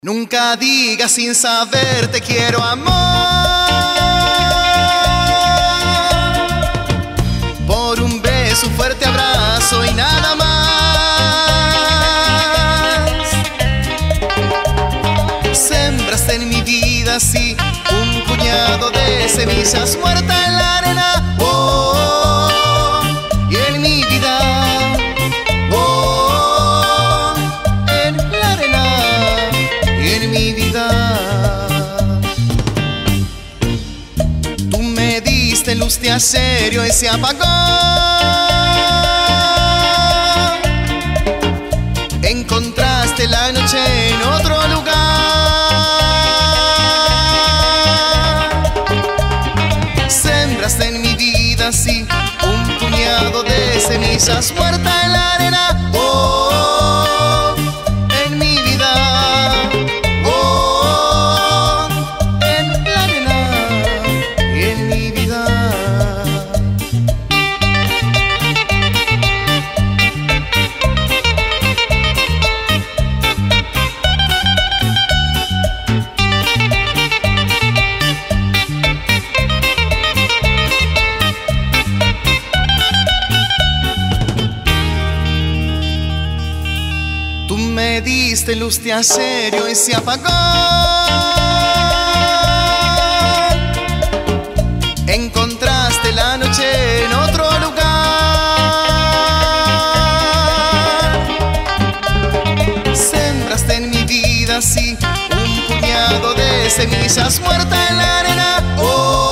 Nunca digas sin saber te quiero, amor, por un beso, un fuerte abrazo y nada más. Sembraste en mi vida así un puñado de semillas muertas en la arena, oh, y en mi vida, oh, en la arena y en mi vida. Tú me diste luz de acero y se apagó. Encontraste la noche en otro lugar. Sembraste en mi vida así un puñado de semillas muertas en la arena, oh, en mi vida, oh, en la arena y en mi vida. Tú me diste luz de acero y se apagó. Encontraste la noche en otro lugar. Sembraste en mi vida así un puñado de semillas muertas en la arena, oh.